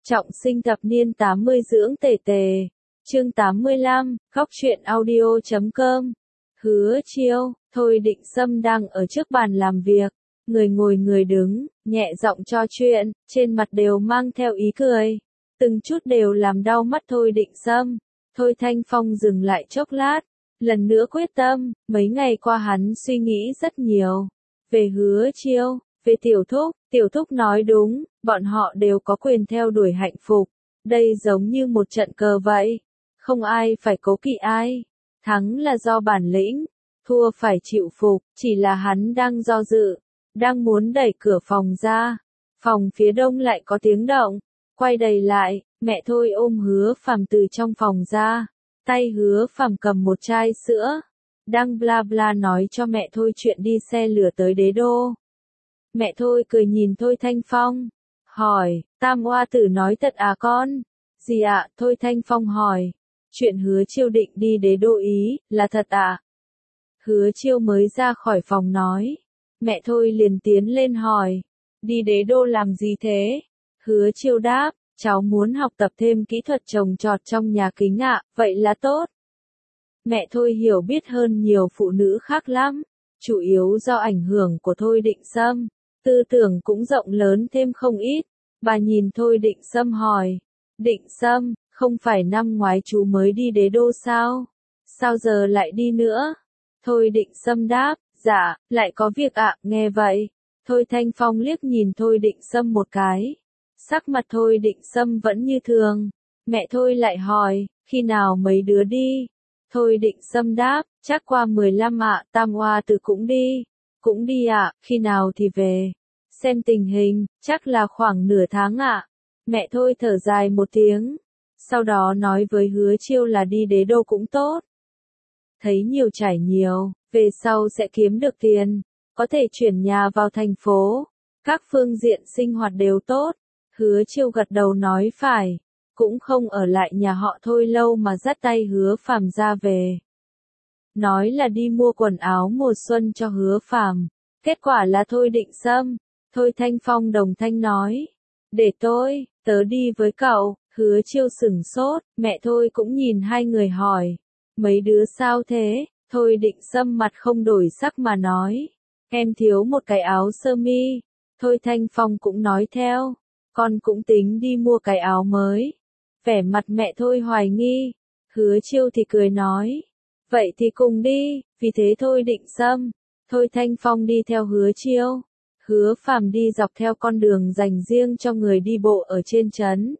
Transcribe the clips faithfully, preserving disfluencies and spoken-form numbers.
Trọng sinh thập niên tám mươi dưỡng tề tề. Chương tám mươi lăm, góc truyện audio chấm com. Hứa Chiêu, Thôi Định Sâm đang ở trước bàn làm việc, người ngồi người đứng, nhẹ giọng trò chuyện, trên mặt đều mang theo ý cười. Từng chút đều làm đau mắt Thôi Định Sâm. Thôi Thanh Phong dừng lại chốc lát, lần nữa quyết tâm, mấy ngày qua hắn suy nghĩ rất nhiều. Về Hứa Chiêu, về Tiểu Thúc, Tiểu Thúc nói đúng, bọn họ đều có quyền theo đuổi hạnh phúc. Đây giống như một trận cờ vậy. Không ai phải cố kỵ ai. Thắng là do bản lĩnh, thua phải chịu phục, chỉ là hắn đang do dự, đang muốn đẩy cửa phòng ra. Phòng phía đông lại có tiếng động, quay đầy lại, mẹ Thôi ôm Hứa Phàm từ trong phòng ra, tay Hứa Phàm cầm một chai sữa, đang bla bla nói cho mẹ Thôi chuyện đi xe lửa tới Đế Đô. Mẹ Thôi cười nhìn Thôi Thanh Phong, hỏi, Tam Oa Tử nói thật à con? Gì ạ? Thôi Thanh Phong hỏi, chuyện Hứa Chiêu định đi Đế Đô Ý, là thật ạ? Hứa Chiêu mới ra khỏi phòng nói, mẹ Thôi liền tiến lên hỏi, đi Đế Đô làm gì thế? Hứa Chiêu đáp, cháu muốn học tập thêm kỹ thuật trồng trọt trong nhà kính ạ, vậy là tốt. Mẹ Thôi hiểu biết hơn nhiều phụ nữ khác lắm, chủ yếu do ảnh hưởng của Thôi Định Sâm, tư tưởng cũng rộng lớn thêm không ít. Bà nhìn Thôi Định Sâm hỏi, Định Sâm, không phải năm ngoái chú mới đi Đế Đô sao? Sao giờ lại đi nữa? Thôi Định Sâm đáp, dạ, lại có việc ạ. Nghe vậy, Thôi Thanh Phong liếc nhìn Thôi Định Sâm một cái. Sắc mặt Thôi Định Sâm vẫn như thường. Mẹ Thôi lại hỏi, khi nào mấy đứa đi? Thôi Định Sâm đáp, chắc qua mười lăm ạ. Tam Oa Tử cũng đi. Cũng đi ạ, khi nào thì về? Xem tình hình, chắc là khoảng nửa tháng ạ. Mẹ Thôi thở dài một tiếng, sau đó nói với Hứa Chiêu là đi Đế Đô cũng tốt. Thấy nhiều trải nhiều, về sau sẽ kiếm được tiền, có thể chuyển nhà vào thành phố, các phương diện sinh hoạt đều tốt. Hứa Chiêu gật đầu nói phải, cũng không ở lại nhà họ Thôi lâu mà dắt tay Hứa Phàm ra về. Nói là đi mua quần áo mùa xuân cho Hứa Phàm, kết quả là Thôi Định Sâm. Thôi Thanh Phong đồng thanh nói, để tôi, tớ đi với cậu. Hứa Chiêu sửng sốt, mẹ Thôi cũng nhìn hai người hỏi, mấy đứa sao thế? Thôi Định Sâm mặt không đổi sắc mà nói, em thiếu một cái áo sơ mi. Thôi Thanh Phong cũng nói theo, con cũng tính đi mua cái áo mới. Vẻ mặt mẹ Thôi hoài nghi, Hứa Chiêu thì cười nói, vậy thì cùng đi. Vì thế Thôi Định Sâm, Thôi Thanh Phong đi theo Hứa Chiêu. Hứa Phàm đi dọc theo con đường dành riêng cho người đi bộ ở trên trấn.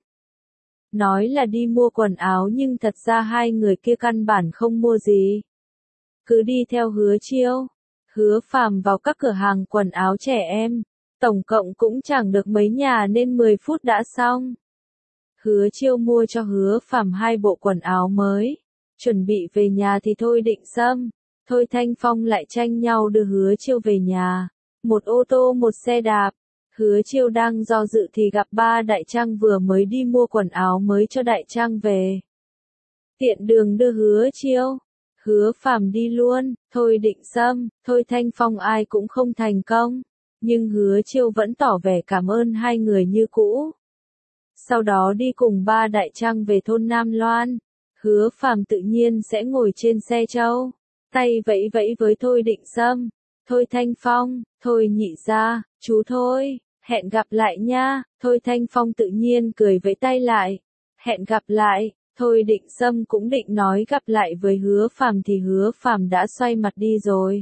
Nói là đi mua quần áo nhưng thật ra hai người kia căn bản không mua gì. Cứ đi theo Hứa Chiêu. Hứa Phàm vào các cửa hàng quần áo trẻ em, tổng cộng cũng chẳng được mấy nhà nên mười phút đã xong. Hứa Chiêu mua cho Hứa Phàm hai bộ quần áo mới, chuẩn bị về nhà thì Thôi Định Sâm, Thôi Thanh Phong lại tranh nhau đưa Hứa Chiêu về nhà. Một ô tô một xe đạp. Hứa Chiêu đang do dự thì gặp ba Đại Trang vừa mới đi mua quần áo mới cho Đại Trang về. Tiện đường đưa Hứa Chiêu. Hứa Phàm đi luôn, Thôi Định Sâm, Thôi Thanh Phong ai cũng không thành công. Nhưng Hứa Chiêu vẫn tỏ vẻ cảm ơn hai người như cũ. Sau đó đi cùng ba Đại Trang về thôn Nam Loan. Hứa Phàm tự nhiên sẽ ngồi trên xe trâu, tay vẫy vẫy với Thôi Định Sâm. Thôi Thanh Phong, Thôi nhị gia, chú Thôi, hẹn gặp lại nha. Thôi Thanh Phong tự nhiên cười vẫy tay lại. Hẹn gặp lại. Thôi Định Sâm cũng định nói gặp lại với Hứa Phàm thì Hứa Phàm đã xoay mặt đi rồi.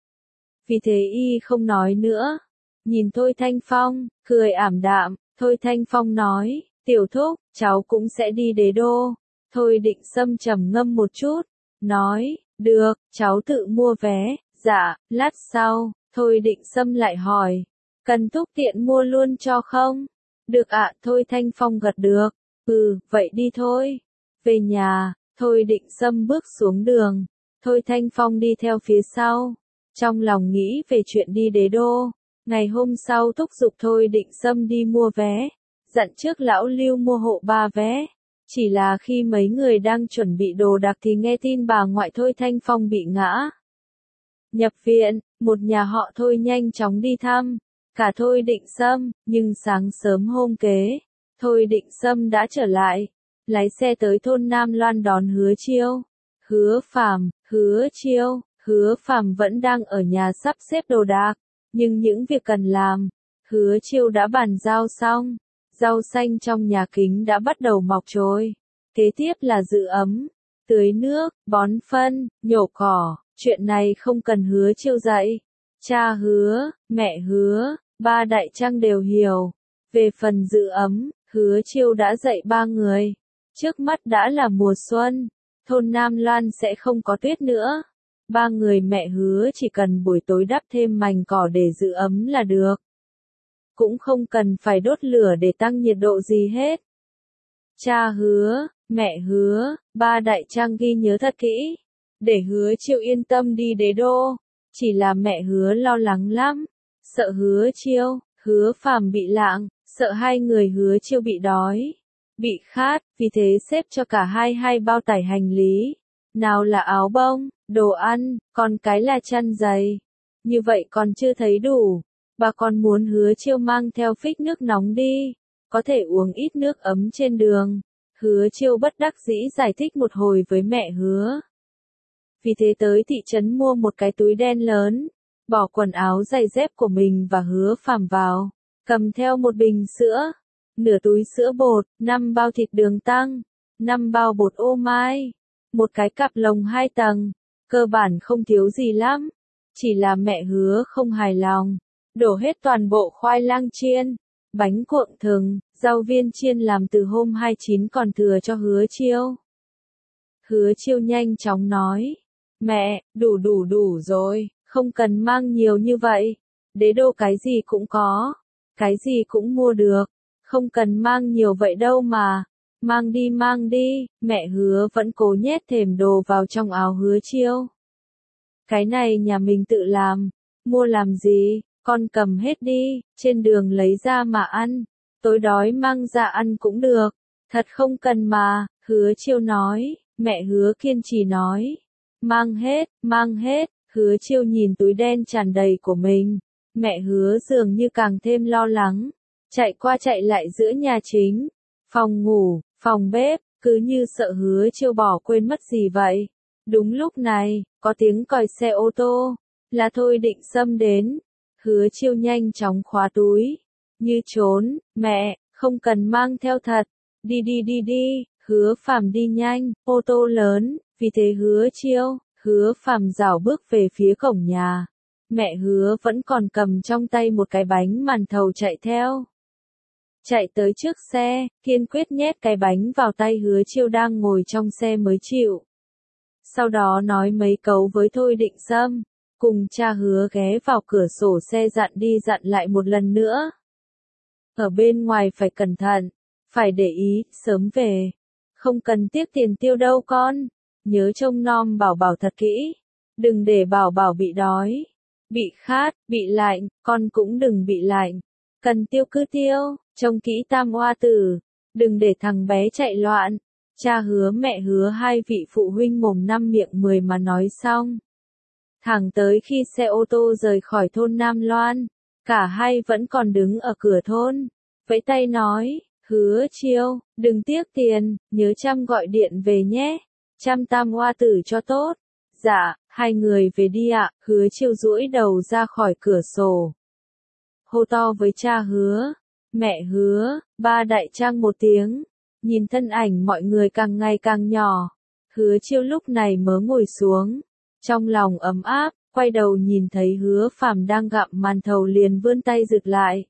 Vì thế y không nói nữa. Nhìn Thôi Thanh Phong, cười ảm đạm, Thôi Thanh Phong nói, Tiểu Thúc, cháu cũng sẽ đi Đế Đô. Thôi Định Sâm trầm ngâm một chút, nói, được, cháu tự mua vé. Dạ, lát sau, Thôi Định Sâm lại hỏi, cần Thúc tiện mua luôn cho không? Được ạ. Thôi Thanh Phong gật được. Ừ, vậy đi thôi. Về nhà, Thôi Định Sâm bước xuống đường, Thôi Thanh Phong đi theo phía sau, trong lòng nghĩ về chuyện đi Đế Đô. Ngày hôm sau thúc giục Thôi Định Sâm đi mua vé, dặn trước lão Lưu mua hộ ba vé. Chỉ là khi mấy người đang chuẩn bị đồ đạc thì nghe tin bà ngoại Thôi Thanh Phong bị ngã nhập viện. Một nhà họ Thôi nhanh chóng đi thăm, cả Thôi Định Sâm, nhưng sáng sớm hôm kế, Thôi Định Sâm đã trở lại, lái xe tới thôn Nam Loan đón Hứa Chiêu. Hứa Phàm, Hứa Chiêu, Hứa Phàm vẫn đang ở nhà sắp xếp đồ đạc, nhưng những việc cần làm, Hứa Chiêu đã bàn giao xong. Rau xanh trong nhà kính đã bắt đầu mọc trồi. Kế tiếp là giữ ấm, tưới nước, bón phân, nhổ cỏ. Chuyện này không cần Hứa Chiêu dạy. Cha Hứa, mẹ Hứa, ba Đại Trăng đều hiểu. Về phần giữ ấm, Hứa Chiêu đã dạy ba người. Trước mắt đã là mùa xuân, thôn Nam Loan sẽ không có tuyết nữa. Ba người mẹ Hứa chỉ cần buổi tối đắp thêm mành cỏ để giữ ấm là được. Cũng không cần phải đốt lửa để tăng nhiệt độ gì hết. Cha Hứa, mẹ Hứa, ba Đại Trăng ghi nhớ thật kỹ, để Hứa Chiêu yên tâm đi đế đô. Chỉ là mẹ Hứa lo lắng lắm, sợ Hứa Chiêu, Hứa Phàm bị lạng, sợ hai người Hứa Chiêu bị đói, bị khát, vì thế xếp cho cả hai hai bao tải hành lý. Nào là áo bông, đồ ăn, còn cái là chăn giày. Như vậy còn chưa thấy đủ. Bà còn muốn Hứa Chiêu mang theo phích nước nóng đi, có thể uống ít nước ấm trên đường. Hứa Chiêu bất đắc dĩ giải thích một hồi với mẹ Hứa. Vì thế tới thị trấn mua một cái túi đen lớn, bỏ quần áo giày dép của mình và Hứa Phàm vào, cầm theo một bình sữa, nửa túi sữa bột, năm bao thịt đường tăng, năm bao bột ô mai, một cái cặp lồng hai tầng, cơ bản không thiếu gì lắm. Chỉ là mẹ Hứa không hài lòng, đổ hết toàn bộ khoai lang chiên, bánh cuộn thừng, rau viên chiên làm từ hôm hai mươi chín còn thừa cho Hứa Chiêu. Hứa Chiêu nhanh chóng nói, mẹ, đủ đủ đủ rồi, không cần mang nhiều như vậy, đế đô cái gì cũng có, cái gì cũng mua được, không cần mang nhiều vậy đâu mà, mang đi mang đi. Mẹ Hứa vẫn cố nhét thềm đồ vào trong áo Hứa Chiêu. Cái này nhà mình tự làm, mua làm gì, con cầm hết đi, trên đường lấy ra mà ăn, tối đói mang ra ăn cũng được, thật không cần mà. Hứa Chiêu nói. Mẹ Hứa kiên trì nói, mang hết, mang hết. Hứa Chiêu nhìn túi đen tràn đầy của mình, mẹ Hứa dường như càng thêm lo lắng, chạy qua chạy lại giữa nhà chính, phòng ngủ, phòng bếp, cứ như sợ Hứa Chiêu bỏ quên mất gì vậy. Đúng lúc này, có tiếng còi xe ô tô, là Thôi Định Sâm đến. Hứa Chiêu nhanh chóng khóa túi, như trốn, mẹ, không cần mang theo thật, đi đi đi đi. Hứa Phàm đi nhanh, ô tô lớn, vì thế Hứa Chiêu, Hứa Phàm rảo bước về phía cổng nhà. Mẹ Hứa vẫn còn cầm trong tay một cái bánh màn thầu chạy theo. Chạy tới trước xe, kiên quyết nhét cái bánh vào tay Hứa Chiêu đang ngồi trong xe mới chịu. Sau đó nói mấy câu với Thôi Định Sâm, cùng cha Hứa ghé vào cửa sổ xe dặn đi dặn lại một lần nữa. Ở bên ngoài phải cẩn thận, phải để ý, sớm về. Không cần tiếc tiền tiêu đâu con, nhớ trông nom Bảo Bảo thật kỹ, đừng để Bảo Bảo bị đói, bị khát, bị lạnh, con cũng đừng bị lạnh. Cần tiêu cứ tiêu, trông kỹ tam oa tử, đừng để thằng bé chạy loạn. Cha Hứa mẹ Hứa hai vị phụ huynh mồm năm miệng mười mà nói xong. Thẳng tới khi xe ô tô rời khỏi thôn Nam Loan, cả hai vẫn còn đứng ở cửa thôn, vẫy tay nói, Hứa Chiêu, đừng tiếc tiền, nhớ chăm gọi điện về nhé, chăm tam oa tử cho tốt. Dạ, hai người về đi ạ. Hứa Chiêu duỗi đầu ra khỏi cửa sổ, hô to với cha Hứa, mẹ Hứa, ba Đại Trăng một tiếng. Nhìn thân ảnh mọi người càng ngày càng nhỏ, Hứa Chiêu lúc này mới ngồi xuống, trong lòng ấm áp, quay đầu nhìn thấy Hứa Phàm đang gặm màn thầu liền vươn tay giựt lại.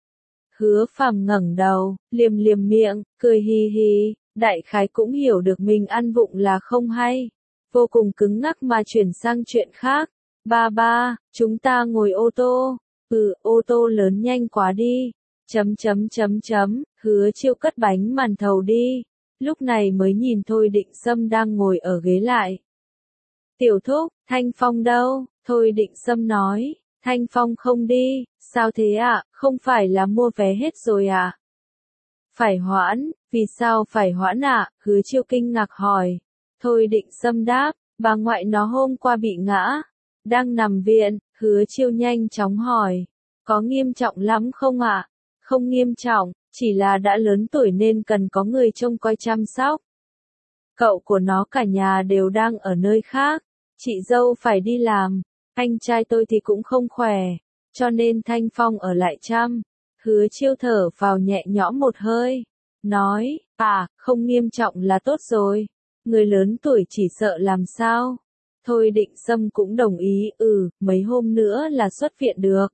Hứa Phàm ngẩng đầu, liềm liềm miệng, cười hi hi, đại khái cũng hiểu được mình ăn vụng là không hay, vô cùng cứng ngắc mà chuyển sang chuyện khác. Ba ba, chúng ta ngồi ô tô. Ừ, ô tô lớn nhanh quá đi. Chấm chấm chấm chấm, Hứa Chiêu cất bánh màn thầu đi, lúc này mới nhìn Thôi Định Sâm đang ngồi ở ghế lại. Tiểu thúc, Thanh Phong đâu? Thôi Định Sâm nói, Thanh Phong không đi. Sao thế ạ, à? Không phải là mua vé hết rồi à? Phải hoãn, vì sao phải hoãn ạ? À? Hứa Chiêu kinh ngạc hỏi. Thôi Định Sâm đáp, bà ngoại nó hôm qua bị ngã, đang nằm viện. Hứa Chiêu nhanh chóng hỏi, có nghiêm trọng lắm không ạ? À? Không nghiêm trọng, chỉ là đã lớn tuổi nên cần có người trông coi chăm sóc. Cậu của nó cả nhà đều đang ở nơi khác, chị dâu phải đi làm, anh trai tôi thì cũng không khỏe, cho nên Thanh Phong ở lại chăm. Hứa Chiêu thở vào nhẹ nhõm một hơi, nói, à, không nghiêm trọng là tốt rồi, người lớn tuổi chỉ sợ làm sao. Thôi Định Sâm cũng đồng ý, ừ, mấy hôm nữa là xuất viện được.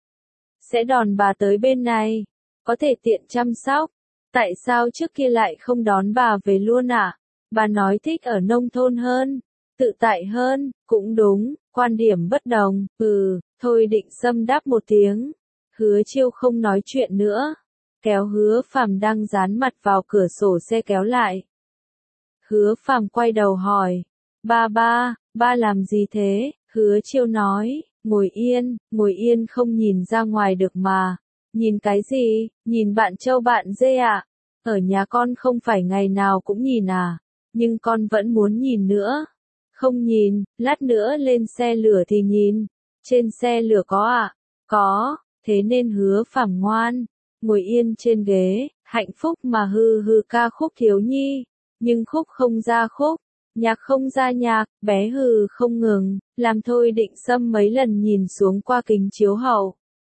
Sẽ đón bà tới bên này, có thể tiện chăm sóc. Tại sao trước kia lại không đón bà về luôn ạ? À? Bà nói thích ở nông thôn hơn, tự tại hơn, cũng đúng, quan điểm bất đồng, ừ, Thôi Định Sâm đáp một tiếng. Hứa Chiêu không nói chuyện nữa, kéo Hứa Phàm đang dán mặt vào cửa sổ xe kéo lại. Hứa Phàm quay đầu hỏi, ba ba, ba làm gì thế? Hứa Chiêu nói, ngồi yên, ngồi yên không nhìn ra ngoài được mà. Nhìn cái gì? Nhìn bạn trâu bạn dê à? Ở nhà con không phải ngày nào cũng nhìn à? Nhưng con vẫn muốn nhìn nữa. Không nhìn, lát nữa lên xe lửa thì nhìn. Trên xe lửa có ạ? À? Có, thế nên Hứa Phàm ngoan, ngồi yên trên ghế, hạnh phúc mà hừ hừ ca khúc thiếu nhi. Nhưng khúc không ra khúc, nhạc không ra nhạc, bé hừ không ngừng, làm Thôi Định Sâm mấy lần nhìn xuống qua kính chiếu hậu.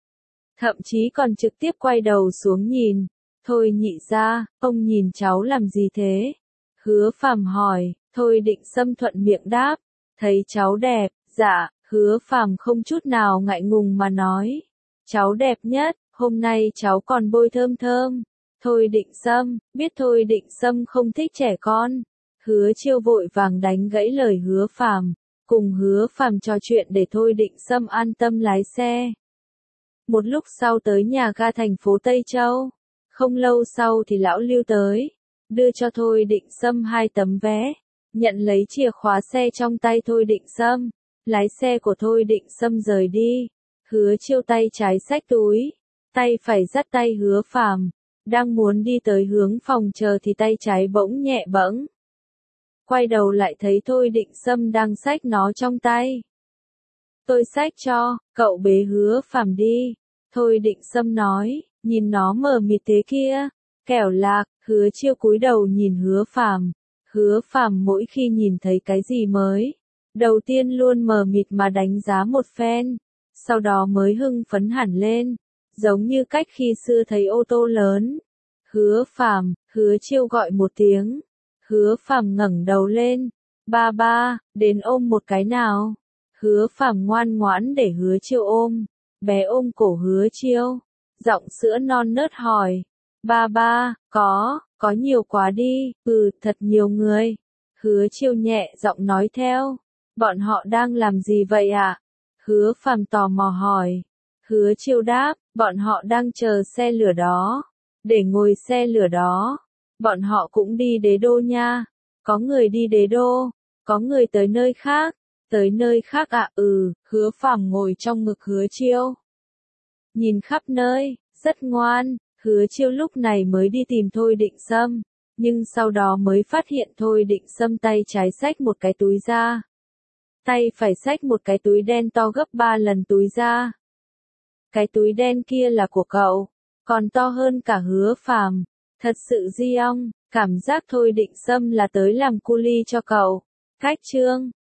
Thậm chí còn trực tiếp quay đầu xuống nhìn. Thôi nhị ra, ông nhìn cháu làm gì thế? Hứa Phàm hỏi. Thôi Định Sâm thuận miệng đáp, thấy cháu đẹp. Dạ. Hứa Phàm không chút nào ngại ngùng mà nói, cháu đẹp nhất, hôm nay cháu còn bôi thơm thơm. Thôi Định Sâm, biết Thôi Định Sâm không thích trẻ con. Hứa Chiêu vội vàng đánh gãy lời Hứa Phàm, cùng Hứa Phàm trò chuyện để Thôi Định Sâm an tâm lái xe. Một lúc sau tới nhà ga thành phố Tây Châu, không lâu sau thì lão Lưu tới, đưa cho Thôi Định Sâm hai tấm vé, nhận lấy chìa khóa xe trong tay Thôi Định Sâm. Lái xe của Thôi Định Sâm rời đi, Hứa Chiêu tay trái xách túi, tay phải dắt tay Hứa Phàm, đang muốn đi tới hướng phòng chờ thì tay trái bỗng nhẹ bẫng. Quay đầu lại thấy Thôi Định Sâm đang xách nó trong tay. Tôi xách cho, cậu bế Hứa Phàm đi. Thôi Định Sâm nói, nhìn nó mờ mịt thế kia, kẻo lạc. Hứa Chiêu cúi đầu nhìn Hứa Phàm. Hứa Phàm mỗi khi nhìn thấy cái gì mới, đầu tiên luôn mờ mịt mà đánh giá một phen, sau đó mới hưng phấn hẳn lên, giống như cách khi xưa thấy ô tô lớn. Hứa Phàm, Hứa Chiêu gọi một tiếng. Hứa Phàm ngẩng đầu lên, ba ba, đến ôm một cái nào. Hứa Phàm ngoan ngoãn để Hứa Chiêu ôm, bé ôm cổ Hứa Chiêu, giọng sữa non nớt hỏi, ba ba, có, có nhiều quá đi, ừ, thật nhiều người. Hứa Chiêu nhẹ giọng nói theo. Bọn họ đang làm gì vậy ạ? À? Hứa Phàm tò mò hỏi. Hứa Chiêu đáp, bọn họ đang chờ xe lửa đó. Để ngồi xe lửa đó. Bọn họ cũng đi Đế Đô nha. Có người đi Đế Đô. Có người tới nơi khác. Tới nơi khác ạ, à? Ừ, Hứa Phàm ngồi trong ngực Hứa Chiêu. Nhìn khắp nơi, rất ngoan. Hứa Chiêu lúc này mới đi tìm Thôi Định Sâm. Nhưng sau đó mới phát hiện Thôi Định Sâm tay trái xách một cái túi ra. Tay phải xách một cái túi đen to gấp ba lần túi ra. Cái túi đen kia là của cậu, còn to hơn cả Hứa Phàm. Thật sự di ong, cảm giác Thôi Định Sâm là tới làm cu li cho cậu. Cách chương